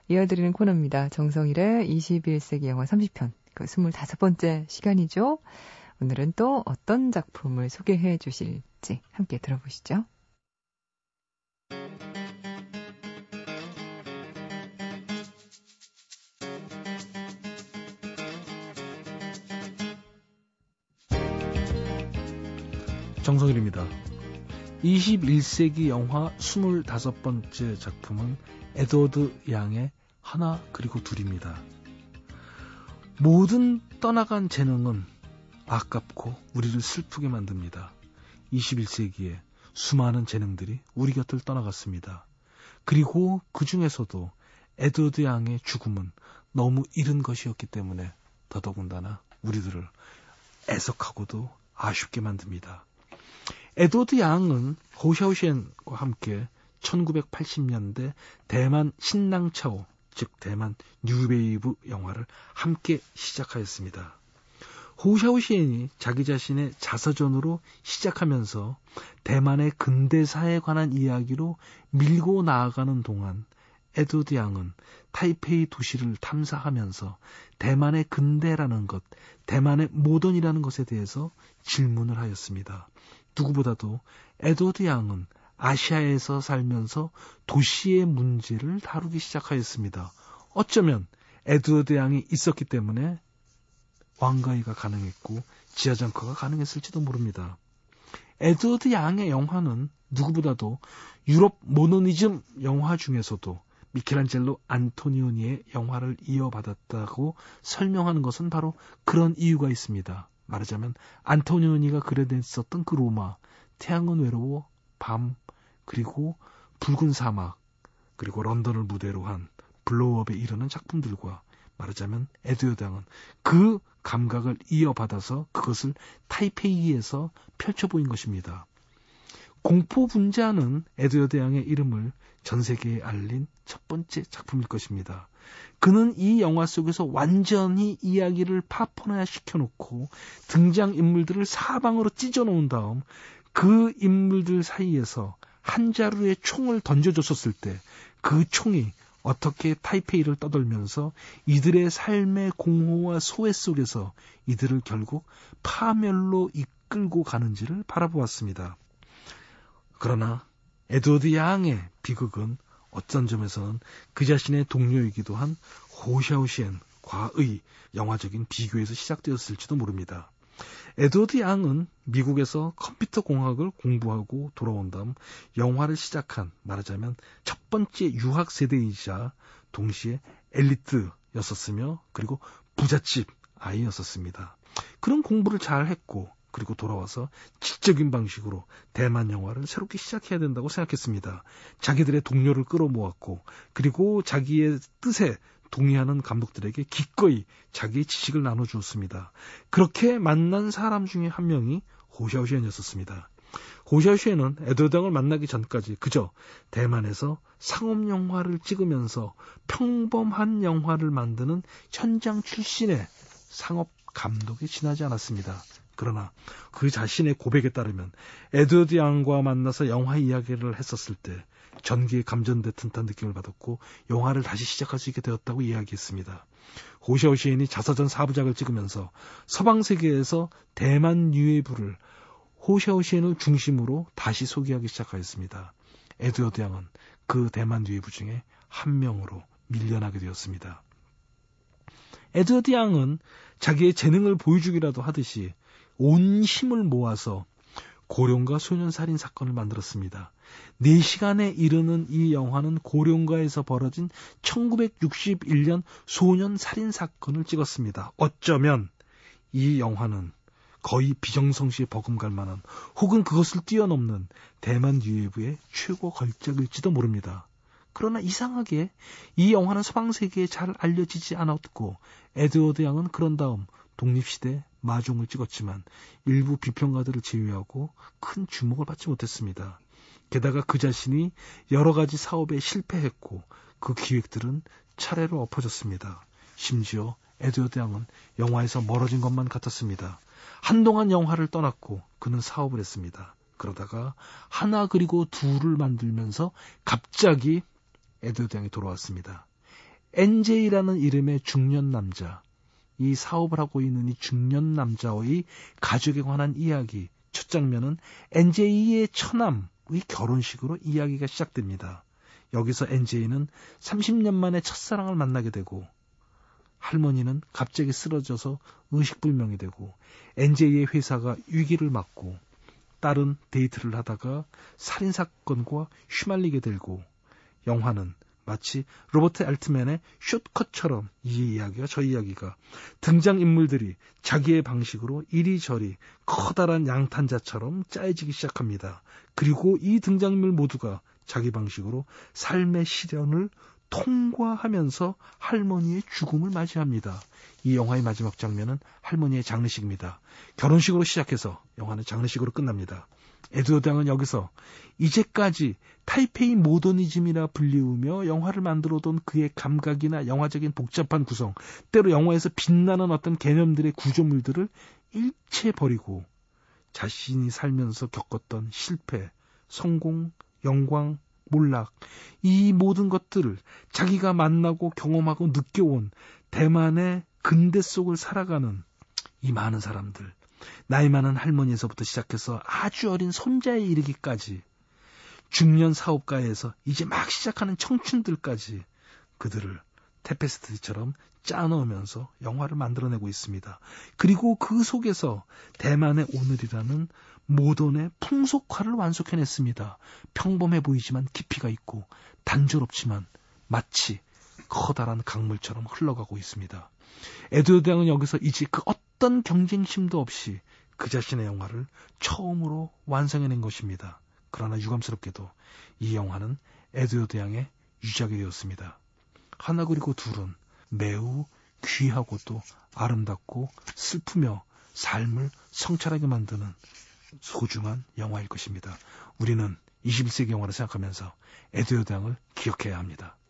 이어드리는 코너입니다. 정성일의 21세기 영화 30편, 그 25번째 시간이죠. 오늘은 또 어떤 작품을 소개해 주실지 함께 들어보시죠. 정성일입니다. 21세기 영화 25번째 작품은 에드워드 양의 하나 그리고 둘입니다. 모든 떠나간 재능은 아깝고 우리를 슬프게 만듭니다. 21세기에 수많은 재능들이 우리 곁을 떠나갔습니다. 그리고 그 중에서도 에드워드 양의 죽음은 너무 이른 것이었기 때문에 더더군다나 우리들을 애석하고도 아쉽게 만듭니다. 에드워드 양은 호샤오시엔과 함께 1980년대 대만 신낭차오, 즉 대만 뉴웨이브 영화를 함께 시작하였습니다. 호샤오시엔이 자기 자신의 자서전으로 시작하면서 대만의 근대사에 관한 이야기로 밀고 나아가는 동안 에드워드 양은 타이페이 도시를 탐사하면서 대만의 근대라는 것, 대만의 모던이라는 것에 대해서 질문을 하였습니다. 누구보다도 에드워드 양은 아시아에서 살면서 도시의 문제를 다루기 시작하였습니다. 어쩌면 에드워드 양이 있었기 때문에 왕가이가 가능했고 지하장터가 가능했을지도 모릅니다. 에드워드 양의 영화는 누구보다도 유럽 모더니즘 영화 중에서도 미켈란젤로 안토니오니의 영화를 이어받았다고 설명하는 것은 바로 그런 이유가 있습니다. 말하자면 안토니오니가 그려냈었던 그 로마, 태양은 외로워, 밤, 그리고 붉은 사막, 그리고 런던을 무대로 한 블로우업에 이르는 작품들과 말하자면 에드워드 양은 그 감각을 이어받아서 그것을 타이페이에서 펼쳐보인 것입니다. 공포 분자는 에드워드 양의 이름을 전 세계에 알린 첫 번째 작품일 것입니다. 그는 이 영화 속에서 완전히 이야기를 파편화 시켜놓고 등장인물들을 사방으로 찢어놓은 다음 그 인물들 사이에서 한 자루의 총을 던져줬었을 때 그 총이 어떻게 타이페이를 떠돌면서 이들의 삶의 공허와 소외 속에서 이들을 결국 파멸로 이끌고 가는지를 바라보았습니다. 그러나 에드워드 양의 비극은 어떤 점에서는 그 자신의 동료이기도 한 호샤오시엔과의 영화적인 비교에서 시작되었을지도 모릅니다. 에드워드 양은 미국에서 컴퓨터 공학을 공부하고 돌아온 다음 영화를 시작한 말하자면 첫 번째 유학 세대이자 동시에 엘리트였었으며 그리고 부잣집 아이였었습니다. 그런 공부를 잘 했고 그리고 돌아와서 지적인 방식으로 대만 영화를 새롭게 시작해야 된다고 생각했습니다. 자기들의 동료를 끌어모았고 그리고 자기의 뜻에 동의하는 감독들에게 기꺼이 자기의 지식을 나눠주었습니다. 그렇게 만난 사람 중에 한 명이 호샤오시엔이었습니다. 호샤오시엔은 에드워드 양을 만나기 전까지 그저 대만에서 상업 영화를 찍으면서 평범한 영화를 만드는 현장 출신의 상업 감독에 지나지 않았습니다. 그러나 그 자신의 고백에 따르면 에드워드 양과 만나서 영화 이야기를 했었을 때 전기에 감전된 듯한 느낌을 받았고 영화를 다시 시작할 수 있게 되었다고 이야기했습니다. 호샤오시엔이 자서전 4부작을 찍으면서 서방 세계에서 대만 뉴웨이브를 호샤오시엔을 중심으로 다시 소개하기 시작하였습니다. 에드워드 양은 그 대만 뉴웨이브 중에 한 명으로 밀려나게 되었습니다. 에드워드 양은 자기의 재능을 보여주기라도 하듯이 온 힘을 모아서 고령가 소년 살인 사건을 만들었습니다. 4시간에 이르는 이 영화는 고령가에서 벌어진 1961년 소년 살인 사건을 찍었습니다. 어쩌면 이 영화는 거의 비정성시에 버금갈 만한 혹은 그것을 뛰어넘는 대만 뉴웨이브의 최고 걸작일지도 모릅니다. 그러나 이상하게 이 영화는 서방세계에 잘 알려지지 않았고 에드워드 양은 그런 다음 독립시대 마종을 찍었지만 일부 비평가들을 제외하고 큰 주목을 받지 못했습니다. 게다가 그 자신이 여러 가지 사업에 실패했고 그 기획들은 차례로 엎어졌습니다. 심지어 에드워드 양은 영화에서 멀어진 것만 같았습니다. 한동안 영화를 떠났고 그는 사업을 했습니다. 그러다가 하나 그리고 둘을 만들면서 갑자기 에드워드 양이 돌아왔습니다. NJ라는 이름의 중년 남자, 이 사업을 하고 있는 이 중년 남자의 가족에 관한 이야기. 첫 장면은 NJ의 처남의 결혼식으로 이야기가 시작됩니다. 여기서 NJ는 30년 만에 첫사랑을 만나게 되고 할머니는 갑자기 쓰러져서 의식불명이 되고 NJ의 회사가 위기를 맞고 딸은 데이트를 하다가 살인사건과 휘말리게 되고 영화는 마치 로버트 알트맨의 숏컷처럼 이 이야기가 저 이야기가 등장인물들이 자기의 방식으로 이리저리 커다란 양탄자처럼 짜여지기 시작합니다. 그리고 이 등장인물 모두가 자기 방식으로 삶의 시련을 통과하면서 할머니의 죽음을 맞이합니다. 이 영화의 마지막 장면은 할머니의 장례식입니다. 결혼식으로 시작해서 영화는 장례식으로 끝납니다. 에드워드 양은 여기서 이제까지 타이페이 모더니즘이라 불리우며 영화를 만들어둔 그의 감각이나 영화적인 복잡한 구성, 때로 영화에서 빛나는 어떤 개념들의 구조물들을 일체 버리고 자신이 살면서 겪었던 실패, 성공, 영광, 몰락, 이 모든 것들을 자기가 만나고 경험하고 느껴온 대만의 근대 속을 살아가는 이 많은 사람들, 나이 많은 할머니에서부터 시작해서 아주 어린 손자에 이르기까지 중년 사업가에서 이제 막 시작하는 청춘들까지 그들을 테페스트리처럼 짜놓으면서 영화를 만들어내고 있습니다. 그리고 그 속에서 대만의 오늘이라는 모던의 풍속화를 완성해냈습니다. 평범해 보이지만 깊이가 있고 단조롭지만 마치 커다란 강물처럼 흘러가고 있습니다. 에드워드 양은 여기서 이제 그 어떤 경쟁심도 없이 그 자신의 영화를 처음으로 완성해낸 것입니다. 그러나 유감스럽게도 이 영화는 에드워드 양의 유작이 되었습니다. 하나 그리고 둘은 매우 귀하고 또 아름답고 슬프며 삶을 성찰하게 만드는 소중한 영화일 것입니다. 우리는 21세기 영화를 생각하면서 에드워드 양을 기억해야 합니다.